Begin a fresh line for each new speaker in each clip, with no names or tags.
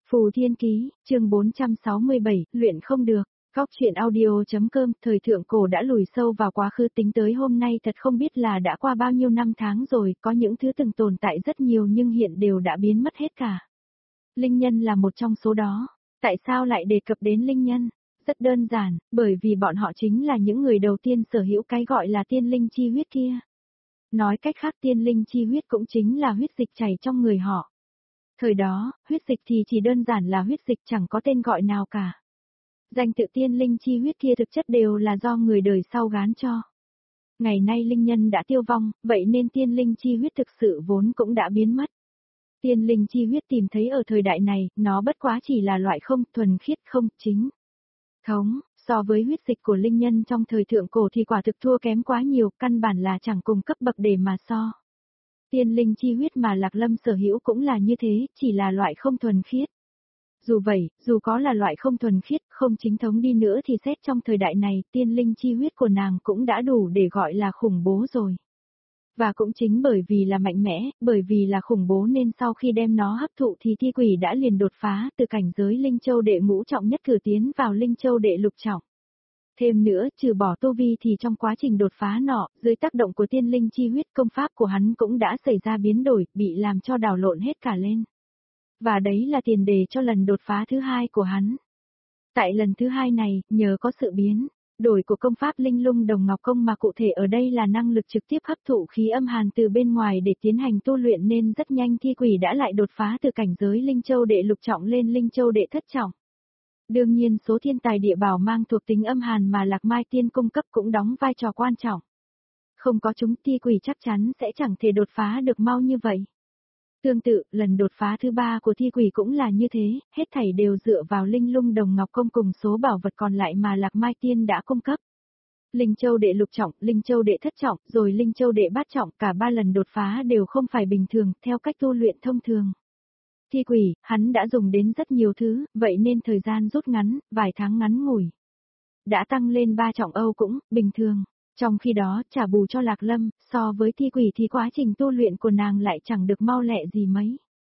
Phù Thiên Ký, chương 467, luyện không được. Góc truyện audio.com, thời thượng cổ đã lùi sâu vào quá khứ, tính tới hôm nay thật không biết là đã qua bao nhiêu năm tháng rồi, có những thứ từng tồn tại rất nhiều nhưng hiện đều đã biến mất hết cả. Linh nhân là một trong số đó. Tại sao lại đề cập đến linh nhân? Rất đơn giản, bởi vì bọn họ chính là những người đầu tiên sở hữu cái gọi là tiên linh chi huyết kia. Nói cách khác, tiên linh chi huyết cũng chính là huyết dịch chảy trong người họ. Thời đó, huyết dịch thì chỉ đơn giản là huyết dịch, chẳng có tên gọi nào cả. Danh tự tiên linh chi huyết kia thực chất đều là do người đời sau gán cho. Ngày nay linh nhân đã tiêu vong, vậy nên tiên linh chi huyết thực sự vốn cũng đã biến mất. Tiên linh chi huyết tìm thấy ở thời đại này, nó bất quá chỉ là loại không thuần khiết, không chính thống, so với huyết dịch của linh nhân trong thời thượng cổ thì quả thực thua kém quá nhiều, căn bản là chẳng cùng cấp bậc để mà so. Tiên linh chi huyết mà Lạc Lâm sở hữu cũng là như thế, chỉ là loại không thuần khiết. Dù vậy, dù có là loại không thuần khiết, không chính thống đi nữa thì xét trong thời đại này, tiên linh chi huyết của nàng cũng đã đủ để gọi là khủng bố rồi. Và cũng chính bởi vì là mạnh mẽ, bởi vì là khủng bố nên sau khi đem nó hấp thụ thì thi quỷ đã liền đột phá từ cảnh giới linh châu đệ ngũ trọng nhất cử tiến vào linh châu đệ lục trọng. Thêm nữa, trừ bỏ tu vi thì trong quá trình đột phá nọ, dưới tác động của tiên linh chi huyết, công pháp của hắn cũng đã xảy ra biến đổi, bị làm cho đảo lộn hết cả lên. Và đấy là tiền đề cho lần đột phá thứ hai của hắn. Tại lần thứ hai này, nhờ có sự biến đổi của công pháp linh lung đồng ngọc công mà cụ thể ở đây là năng lực trực tiếp hấp thụ khí âm hàn từ bên ngoài để tiến hành tu luyện nên rất nhanh thi quỷ đã lại đột phá từ cảnh giới linh châu đệ lục trọng lên linh châu đệ thất trọng. Đương nhiên số thiên tài địa bảo mang thuộc tính âm hàn mà Lạc Mai Tiên cung cấp cũng đóng vai trò quan trọng. Không có chúng thi quỷ chắc chắn sẽ chẳng thể đột phá được mau như vậy. Tương tự, lần đột phá thứ ba của thi quỷ cũng là như thế, hết thảy đều dựa vào linh lung đồng ngọc công cùng số bảo vật còn lại mà Lạc Mai Tiên đã cung cấp. Linh châu đệ lục trọng, linh châu đệ thất trọng, rồi linh châu đệ bát trọng, cả ba lần đột phá đều không phải bình thường, theo cách tu luyện thông thường. Thi quỷ, hắn đã dùng đến rất nhiều thứ, vậy nên thời gian rút ngắn, vài tháng ngắn ngủi. Đã tăng lên 3 trọng Âu cũng, bình thường. Trong khi đó, trả bù cho Lạc Lâm, so với thi quỷ thì quá trình tu luyện của nàng lại chẳng được mau lẹ gì mấy.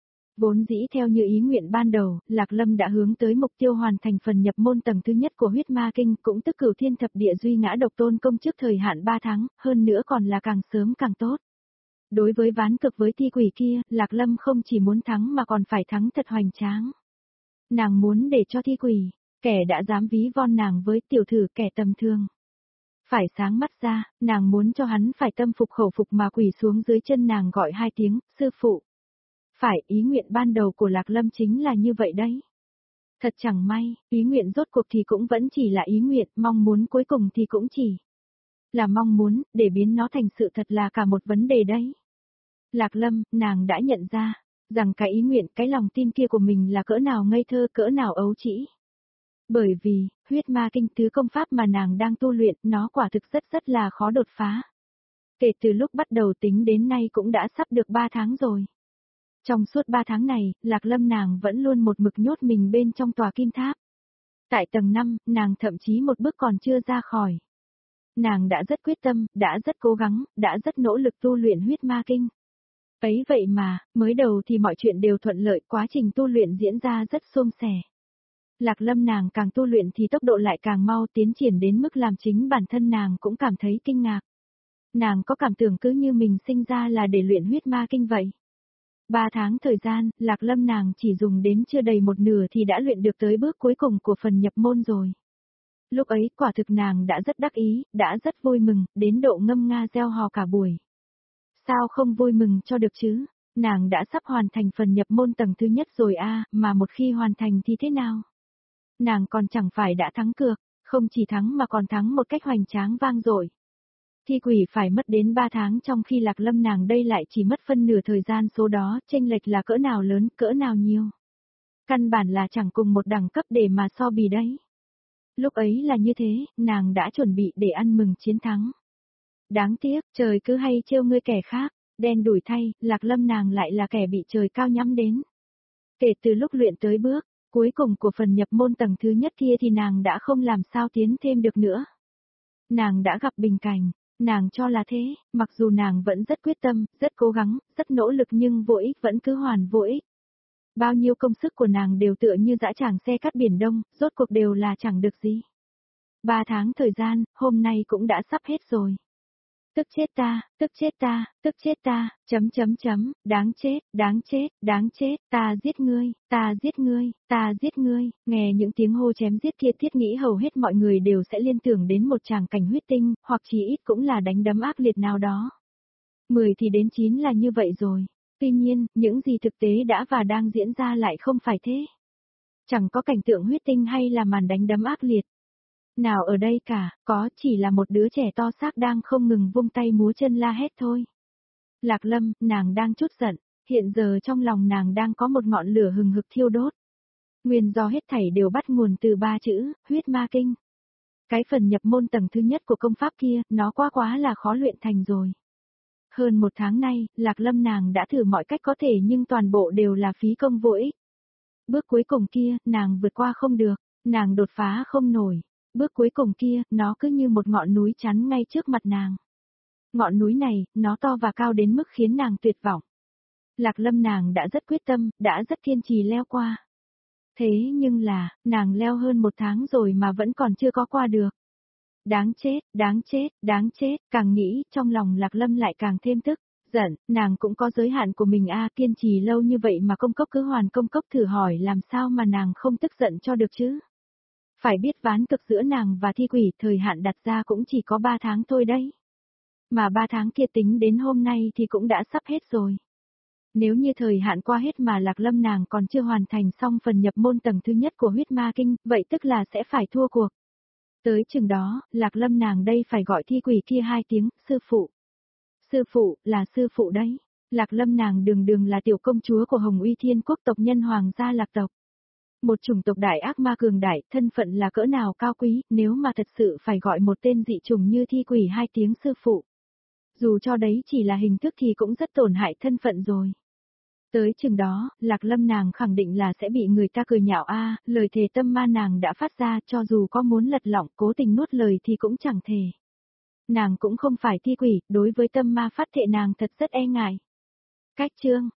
Vốn dĩ theo như ý nguyện ban đầu, Lạc Lâm đã hướng tới mục tiêu hoàn thành phần nhập môn tầng thứ nhất của huyết ma kinh, cũng tức Cửu Thiên Thập Địa Duy Ngã Độc Tôn công trước thời hạn 3 tháng, hơn nữa còn là càng sớm càng tốt. Đối với ván cực với thi quỷ kia, Lạc Lâm không chỉ muốn thắng mà còn phải thắng thật hoành tráng. Nàng muốn để cho thi quỷ, kẻ đã dám ví von nàng với tiểu thử kẻ tầm thường, phải sáng mắt ra, nàng muốn cho hắn phải tâm phục khẩu phục mà quỳ xuống dưới chân nàng gọi 2 tiếng, sư phụ. Phải, ý nguyện ban đầu của Lạc Lâm chính là như vậy đấy. Thật chẳng may, ý nguyện rốt cuộc thì cũng vẫn chỉ là ý nguyện, mong muốn cuối cùng thì cũng chỉ là mong muốn, để biến nó thành sự thật là cả một vấn đề đấy. Lạc Lâm, nàng đã nhận ra, rằng cái ý nguyện, cái lòng tin kia của mình là cỡ nào ngây thơ, cỡ nào ấu trĩ. Bởi vì, huyết ma kinh thứ công pháp mà nàng đang tu luyện, nó quả thực rất là khó đột phá. Kể từ lúc bắt đầu tính đến nay cũng đã sắp được 3 tháng rồi. Trong suốt 3 tháng này, Lạc Lâm nàng vẫn luôn một mực nhốt mình bên trong tòa kim tháp. Tại tầng 5, nàng thậm chí một bước còn chưa ra khỏi. Nàng đã rất quyết tâm, đã rất cố gắng, đã rất nỗ lực tu luyện huyết ma kinh. Ấy vậy mà, mới đầu thì mọi chuyện đều thuận lợi, quá trình tu luyện diễn ra rất suôn sẻ. Lạc Lâm nàng càng tu luyện thì tốc độ lại càng mau, tiến triển đến mức làm chính bản thân nàng cũng cảm thấy kinh ngạc. Nàng có cảm tưởng cứ như mình sinh ra là để luyện huyết ma kinh vậy. 3 tháng thời gian, Lạc Lâm nàng chỉ dùng đến chưa đầy một nửa thì đã luyện được tới bước cuối cùng của phần nhập môn rồi. Lúc ấy quả thực nàng đã rất đắc ý, đã rất vui mừng, đến độ ngâm nga reo hò cả buổi. Sao không vui mừng cho được chứ? Nàng đã sắp hoàn thành phần nhập môn tầng thứ nhất rồi mà một khi hoàn thành thì thế nào? Nàng còn chẳng phải đã thắng cược, không chỉ thắng mà còn thắng một cách hoành tráng vang dội. Thi quỷ phải mất đến 3 tháng trong khi Lạc Lâm nàng đây lại chỉ mất phân nửa thời gian, số đó chênh lệch là cỡ nào lớn, cỡ nào nhiều. Căn bản là chẳng cùng một đẳng cấp để mà so bì đấy. Lúc ấy là như thế, nàng đã chuẩn bị để ăn mừng chiến thắng. Đáng tiếc, trời cứ hay trêu ngươi kẻ khác, đen đủi thay, Lạc Lâm nàng lại là kẻ bị trời cao nhắm đến. Kể từ lúc luyện tới bước cuối cùng của phần nhập môn tầng thứ nhất kia thì nàng đã không làm sao tiến thêm được nữa. Nàng đã gặp bình cảnh, nàng cho là thế, mặc dù nàng vẫn rất quyết tâm, rất cố gắng, rất nỗ lực nhưng vô ích vẫn cứ hoàn vô ích. Bao nhiêu công sức của nàng đều tựa như dã tràng xe cắt biển đông, rốt cuộc đều là chẳng được gì. 3 tháng thời gian, hôm nay cũng đã sắp hết rồi. Tức chết ta, tức chết ta, tức chết ta, đáng chết, đáng chết, đáng chết, ta giết ngươi, ta giết ngươi, ta giết ngươi, nghe những tiếng hô chém giết kia Thiết nghĩ hầu hết mọi người đều sẽ liên tưởng đến một tràng cảnh huyết tinh, hoặc chỉ ít cũng là đánh đấm ác liệt nào đó. 10 thì đến 9 là như vậy rồi. Tuy nhiên, những gì thực tế đã và đang diễn ra lại không phải thế. Chẳng có cảnh tượng huyết tinh hay là màn đánh đấm ác liệt. Nào ở đây cả, có chỉ là một đứa trẻ to xác đang không ngừng vung tay múa chân la hét thôi. Lạc Lâm, nàng đang chút giận, hiện giờ trong lòng nàng đang có một ngọn lửa hừng hực thiêu đốt. Nguyên do hết thảy đều bắt nguồn từ 3 chữ, huyết ma kinh. Cái phần nhập môn tầng thứ nhất của công pháp kia, nó quá là khó luyện thành rồi. Hơn 1 tháng nay, Lạc Lâm nàng đã thử mọi cách có thể nhưng toàn bộ đều là phí công vô ích. Bước cuối cùng kia, nàng vượt qua không được, nàng đột phá không nổi. Bước cuối cùng kia, nó cứ như một ngọn núi chắn ngay trước mặt nàng. Ngọn núi này, nó to và cao đến mức khiến nàng tuyệt vọng. Lạc Lâm nàng đã rất quyết tâm, đã rất kiên trì leo qua. Thế nhưng là, nàng leo hơn 1 tháng rồi mà vẫn còn chưa có qua được. Đáng chết, đáng chết, đáng chết, càng nghĩ, trong lòng Lạc Lâm lại càng thêm tức, giận, nàng cũng có giới hạn của mình kiên trì lâu như vậy mà công cốc cứ hoàn công cốc thử hỏi làm sao mà nàng không tức giận cho được chứ. Phải biết ván cực giữa nàng và thi quỷ thời hạn đặt ra cũng chỉ có 3 tháng thôi đấy. Mà 3 tháng kia tính đến hôm nay thì cũng đã sắp hết rồi. Nếu như thời hạn qua hết mà Lạc Lâm nàng còn chưa hoàn thành xong phần nhập môn tầng thứ nhất của huyết ma kinh, vậy tức là sẽ phải thua cuộc. Tới chừng đó, Lạc Lâm nàng đây phải gọi thi quỷ kia 2 tiếng, sư phụ. Sư phụ, là sư phụ đấy. Lạc Lâm nàng đường là tiểu công chúa của Hồng Uy Thiên Quốc tộc nhân hoàng gia Lạc tộc. Một chủng tộc đại ác ma cường đại, thân phận là cỡ nào cao quý, nếu mà thật sự phải gọi một tên dị chủng như thi quỷ 2 tiếng sư phụ. Dù cho đấy chỉ là hình thức thì cũng rất tổn hại thân phận rồi. Tới chừng đó, Lạc Lâm nàng khẳng định là sẽ bị người ta cười nhạo lời thề tâm ma nàng đã phát ra cho dù có muốn lật lọng cố tình nuốt lời thì cũng chẳng thể. Nàng cũng không phải thi quỷ, đối với tâm ma phát thệ nàng thật rất e ngại. Cách chương